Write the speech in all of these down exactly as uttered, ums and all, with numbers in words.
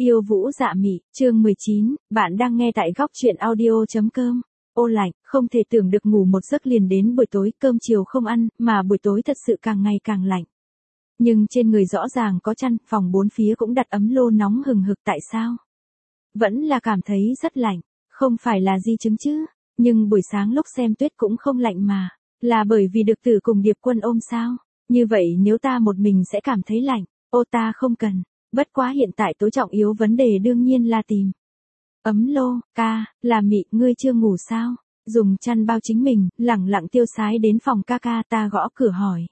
Yêu Vũ Dạ Mị, chương mười chín, bạn đang nghe tại góc truyện audio.com. Ô lạnh, không thể tưởng được ngủ một giấc liền đến buổi tối, cơm chiều không ăn, mà buổi tối thật sự càng ngày càng lạnh. Nhưng trên người rõ ràng có chăn, phòng bốn phía cũng đặt ấm lô nóng hừng hực, tại sao? Vẫn là cảm thấy rất lạnh, không phải là di chứng chứ, nhưng buổi sáng lúc xem tuyết cũng không lạnh mà, là bởi vì được Tử cùng Điệp Quân ôm sao? Như vậy nếu ta một mình sẽ cảm thấy lạnh, ô ta không cần. Bất quá hiện tại tối trọng yếu vấn đề đương nhiên là tìm ấm lô. Ca, là Mị, ngươi chưa ngủ sao? Dùng chăn bao chính mình, lẳng lặng tiêu sái đến phòng ca ca, ta gõ cửa hỏi.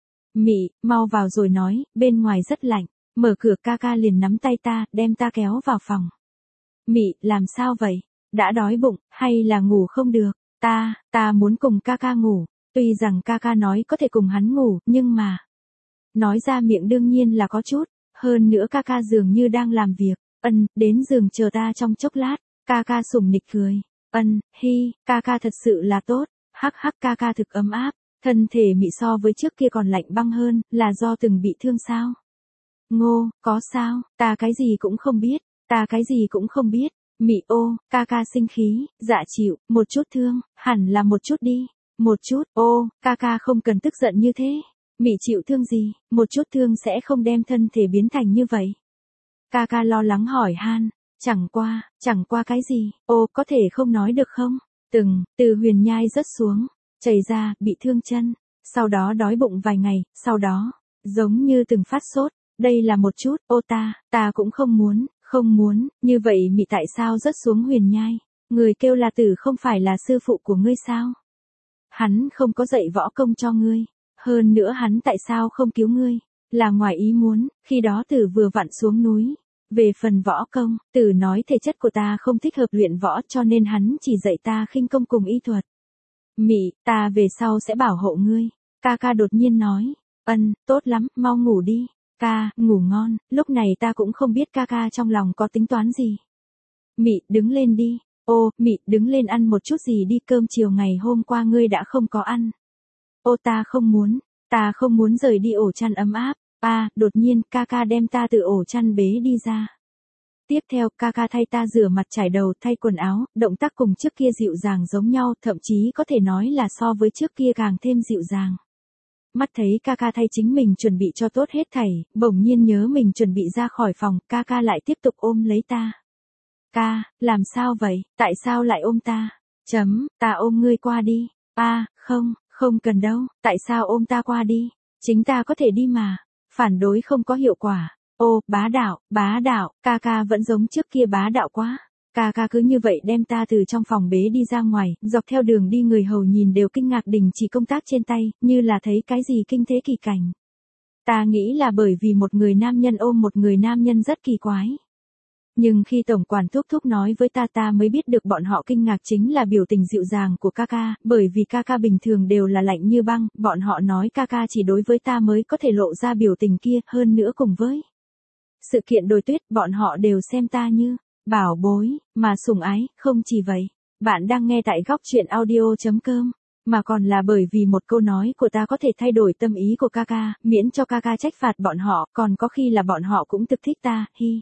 Mị, mau vào rồi nói, bên ngoài rất lạnh. Mở cửa, ca ca liền nắm tay ta, đem ta kéo vào phòng. Mị, làm sao vậy? Đã đói bụng, hay là ngủ không được? Ta, ta muốn cùng ca ca ngủ. Tuy rằng ca ca nói có thể cùng hắn ngủ, nhưng mà nói ra miệng đương nhiên là có chút. Hơn nữa ca ca dường như đang làm việc. Ân, đến giường chờ ta trong chốc lát. Ca ca sủng nịch cười. Ân, hi, ca ca thật sự là tốt. Hắc hắc, ca ca thực ấm áp. Thân thể Mị so với trước kia còn lạnh băng hơn, là do từng bị thương sao? Ngô, có sao? Ta cái gì cũng không biết. Ta cái gì cũng không biết. Mị, ô, ca ca sinh khí, dạ chịu, một chút thương, hẳn là một chút đi. Một chút, ô, ca ca không cần tức giận như thế. Mị chịu thương gì, một chút thương sẽ không đem thân thể biến thành như vậy. Ca ca lo lắng hỏi han, chẳng qua, chẳng qua cái gì, ô, có thể không nói được không? Từng, từ huyền nhai rớt xuống, chảy ra, bị thương chân, sau đó đói bụng vài ngày, sau đó, giống như từng phát sốt, đây là một chút, ô ta, ta cũng không muốn, không muốn, như vậy Mị tại sao rớt xuống huyền nhai? Người kêu là Tử không phải là sư phụ của ngươi sao? Hắn không có dạy võ công cho ngươi. Hơn nữa hắn tại sao không cứu ngươi? Là ngoài ý muốn, khi đó Tử vừa vặn xuống núi. Về phần võ công, Tử nói thể chất của ta không thích hợp luyện võ cho nên hắn chỉ dạy ta khinh công cùng y thuật. Mị, ta về sau sẽ bảo hộ ngươi. Ca ca đột nhiên nói. Ân, tốt lắm, mau ngủ đi. Ca, ngủ ngon, lúc này ta cũng không biết ca ca trong lòng có tính toán gì. Mị, đứng lên đi. Ô, Mị, đứng lên ăn một chút gì đi, cơm chiều ngày hôm qua ngươi đã không có ăn. Ô ta không muốn, ta không muốn rời đi ổ chăn ấm áp. À, đột nhiên, ca ca đem ta từ ổ chăn bế đi ra. Tiếp theo, ca ca thay ta rửa mặt trải đầu, thay quần áo, động tác cùng trước kia dịu dàng giống nhau, thậm chí có thể nói là so với trước kia càng thêm dịu dàng. Mắt thấy ca ca thay chính mình chuẩn bị cho tốt hết thảy, bỗng nhiên nhớ mình chuẩn bị ra khỏi phòng, ca ca lại tiếp tục ôm lấy ta. Ca, làm sao vậy, tại sao lại ôm ta? Chấm, ta ôm ngươi qua đi. À, không, không cần đâu, tại sao ôm ta qua đi? Chính ta có thể đi mà. Phản đối không có hiệu quả. Ô, bá đạo, bá đạo, ca ca vẫn giống trước kia bá đạo quá. Ca ca cứ như vậy đem ta từ trong phòng bế đi ra ngoài, dọc theo đường đi người hầu nhìn đều kinh ngạc đình chỉ công tác trên tay, như là thấy cái gì kinh thế kỳ cảnh. Ta nghĩ là bởi vì một người nam nhân ôm một người nam nhân rất kỳ quái. Nhưng khi tổng quản thúc thúc nói với ta ta mới biết được bọn họ kinh ngạc chính là biểu tình dịu dàng của ca ca, bởi vì ca ca bình thường đều là lạnh như băng, bọn họ nói ca ca chỉ đối với ta mới có thể lộ ra biểu tình kia, hơn nữa cùng với sự kiện đồi tuyết, bọn họ đều xem ta như bảo bối, mà sủng ái, không chỉ vậy. Bạn đang nghe tại góc truyện audio.com, mà còn là bởi vì một câu nói của ta có thể thay đổi tâm ý của ca ca, miễn cho ca ca trách phạt bọn họ, còn có khi là bọn họ cũng thực thích ta, hi.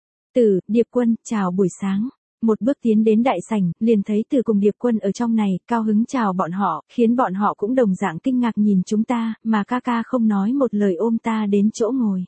Tử, Điệp Quân, chào buổi sáng. Một bước tiến đến đại sảnh, liền thấy Tử cùng Điệp Quân ở trong này, cao hứng chào bọn họ, khiến bọn họ cũng đồng dạng kinh ngạc nhìn chúng ta, mà ca ca không nói một lời ôm ta đến chỗ ngồi.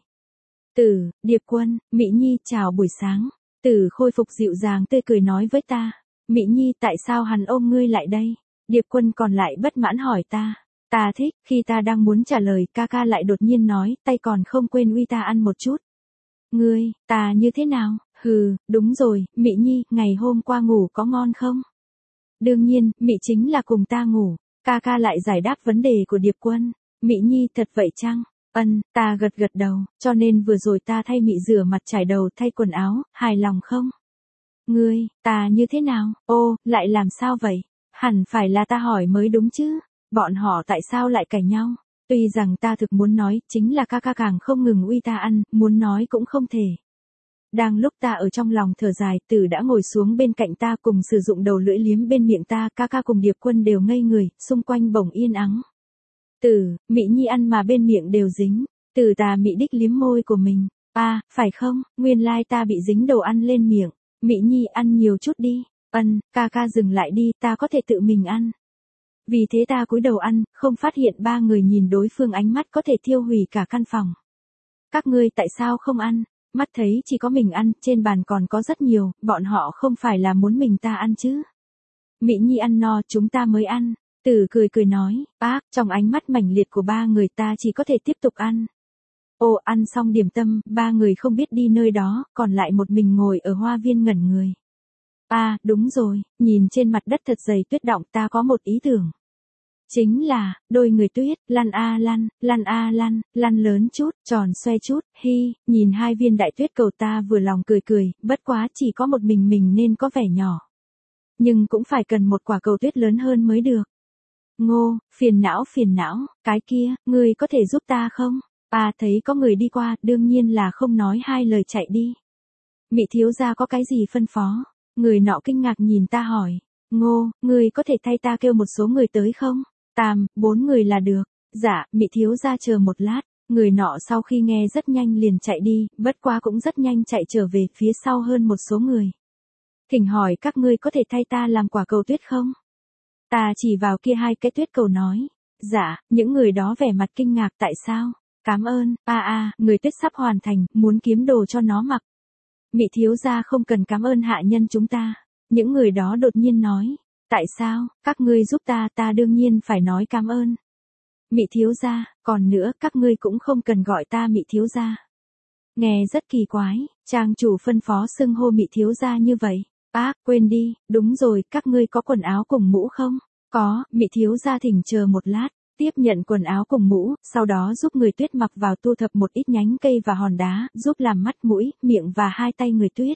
Tử, Điệp Quân, Mị Nhi, chào buổi sáng. Tử khôi phục dịu dàng tươi cười nói với ta. Mị Nhi, tại sao hắn ôm ngươi lại đây? Điệp Quân còn lại bất mãn hỏi ta. Ta thích, khi ta đang muốn trả lời, ca ca lại đột nhiên nói, tay còn không quên uy ta ăn một chút. Ngươi, ta như thế nào? Hừ, đúng rồi, Mị Nhi, ngày hôm qua ngủ có ngon không? Đương nhiên, Mị chính là cùng ta ngủ. Ca ca lại giải đáp vấn đề của Điệp Quân. Mị Nhi, thật vậy chăng? Ân, ta gật gật đầu, cho nên vừa rồi ta thay Mị rửa mặt trải đầu, thay quần áo, hài lòng không? Ngươi, ta như thế nào? Ô, lại làm sao vậy? Hẳn phải là ta hỏi mới đúng chứ? Bọn họ tại sao lại cãi nhau? Tuy rằng ta thực muốn nói, chính là ca ca càng không ngừng uy ta ăn, muốn nói cũng không thể. Đang lúc ta ở trong lòng thở dài, Tử đã ngồi xuống bên cạnh ta cùng sử dụng đầu lưỡi liếm bên miệng ta, ca ca cùng Điệp Quân đều ngây người, xung quanh bỗng yên ắng. Tử, Mị Nhi ăn mà bên miệng đều dính, Tử tà mị đích liếm môi của mình, À, phải không, nguyên lai ta bị dính đồ ăn lên miệng. Mị Nhi ăn nhiều chút đi. Ân, ca ca dừng lại đi, ta có thể tự mình ăn. Vì thế ta cúi đầu ăn, không phát hiện ba người nhìn đối phương ánh mắt có thể thiêu hủy cả căn phòng. Các ngươi tại sao không ăn? Mắt thấy chỉ có mình ăn, trên bàn còn có rất nhiều, bọn họ không phải là muốn mình ta ăn chứ. Mị Nhi ăn no, chúng ta mới ăn. Tử cười cười nói, bác, trong ánh mắt mãnh liệt của ba người ta chỉ có thể tiếp tục ăn. Ồ, ăn xong điểm tâm, ba người không biết đi nơi đó, còn lại một mình ngồi ở hoa viên ngẩn người. À, đúng rồi, nhìn trên mặt đất thật dày tuyết đọng ta có một ý tưởng. Chính là, đôi người tuyết, lăn a lăn, lăn a lăn, lăn lớn chút, tròn xoay chút, hi, nhìn hai viên đại tuyết cầu ta vừa lòng cười cười, bất quá chỉ có một mình mình nên có vẻ nhỏ. Nhưng cũng phải cần một quả cầu tuyết lớn hơn mới được. Ngô, phiền não phiền não, cái kia, ngươi có thể giúp ta không? À thấy có người đi qua, đương nhiên là không nói hai lời chạy đi. Mị thiếu gia có cái gì phân phó? Người nọ kinh ngạc nhìn ta hỏi. Ngô, ngươi có thể thay ta kêu một số người tới không? Tam, bốn người là được. Dạ, Mị thiếu gia chờ một lát. Người nọ sau khi nghe rất nhanh liền chạy đi, bất quá cũng rất nhanh chạy trở về phía sau hơn một số người. Thỉnh hỏi các ngươi có thể thay ta làm quả cầu tuyết không? Ta chỉ vào kia hai cái tuyết cầu nói. Dạ, những người đó vẻ mặt kinh ngạc tại sao? Cảm ơn, a a, người tuyết sắp hoàn thành, muốn kiếm đồ cho nó mặc. Mị thiếu gia không cần cảm ơn hạ nhân chúng ta. Những người đó đột nhiên nói. Tại sao, các ngươi giúp ta, ta đương nhiên phải nói cảm ơn. Mị thiếu gia, còn nữa, các ngươi cũng không cần gọi ta Mị thiếu gia. Nghe rất kỳ quái, trang chủ phân phó xưng hô Mị thiếu gia như vậy. Bác, quên đi, đúng rồi, các ngươi có quần áo cùng mũ không? Có, Mị thiếu gia thỉnh chờ một lát. Tiếp nhận quần áo cùng mũ, sau đó giúp người tuyết mặc vào thu thập một ít nhánh cây và hòn đá, giúp làm mắt mũi, miệng và hai tay người tuyết.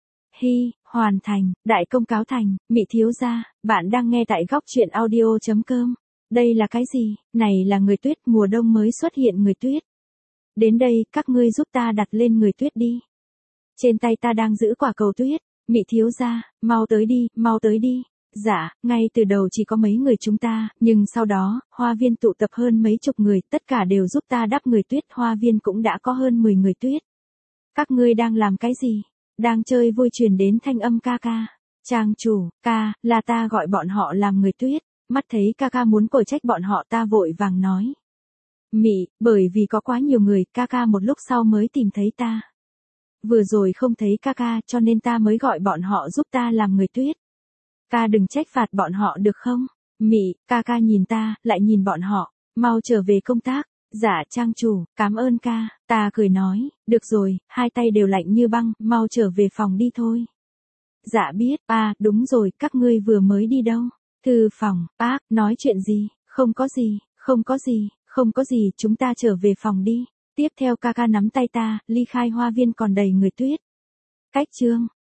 Hi, hoàn thành, đại công cáo thành, Mị thiếu gia, bạn đang nghe tại góc truyện audio.com. Đây là cái gì? Này là người tuyết, mùa đông mới xuất hiện người tuyết. Đến đây, các ngươi giúp ta đặt lên người tuyết đi. Trên tay ta đang giữ quả cầu tuyết. Mị thiếu gia, mau tới đi, mau tới đi. Dạ, ngay từ đầu chỉ có mấy người chúng ta, nhưng sau đó, hoa viên tụ tập hơn mấy chục người, tất cả đều giúp ta đắp người tuyết, hoa viên cũng đã có hơn mười người tuyết. Các ngươi đang làm cái gì? Đang chơi vui truyền đến thanh âm ca ca. Trang chủ, ca, là ta gọi bọn họ làm người tuyết, mắt thấy ca ca muốn cổi trách bọn họ ta vội vàng nói. Mị, bởi vì có quá nhiều người, ca ca một lúc sau mới tìm thấy ta. Vừa rồi không thấy ca ca cho nên ta mới gọi bọn họ giúp ta làm người tuyết. Ca đừng trách phạt bọn họ được không? Mị, ca ca nhìn ta, lại nhìn bọn họ, mau trở về công tác. Dạ trang chủ, cảm ơn ca, ta cười nói, được rồi, hai tay đều lạnh như băng, mau trở về phòng đi thôi. Dạ biết, à, đúng rồi, các ngươi vừa mới đi đâu? Thư phòng, bác, nói chuyện gì? Không có gì, không có gì, không có gì, chúng ta trở về phòng đi. Tiếp theo ca ca nắm tay ta, ly khai hoa viên còn đầy người tuyết. Cách chương.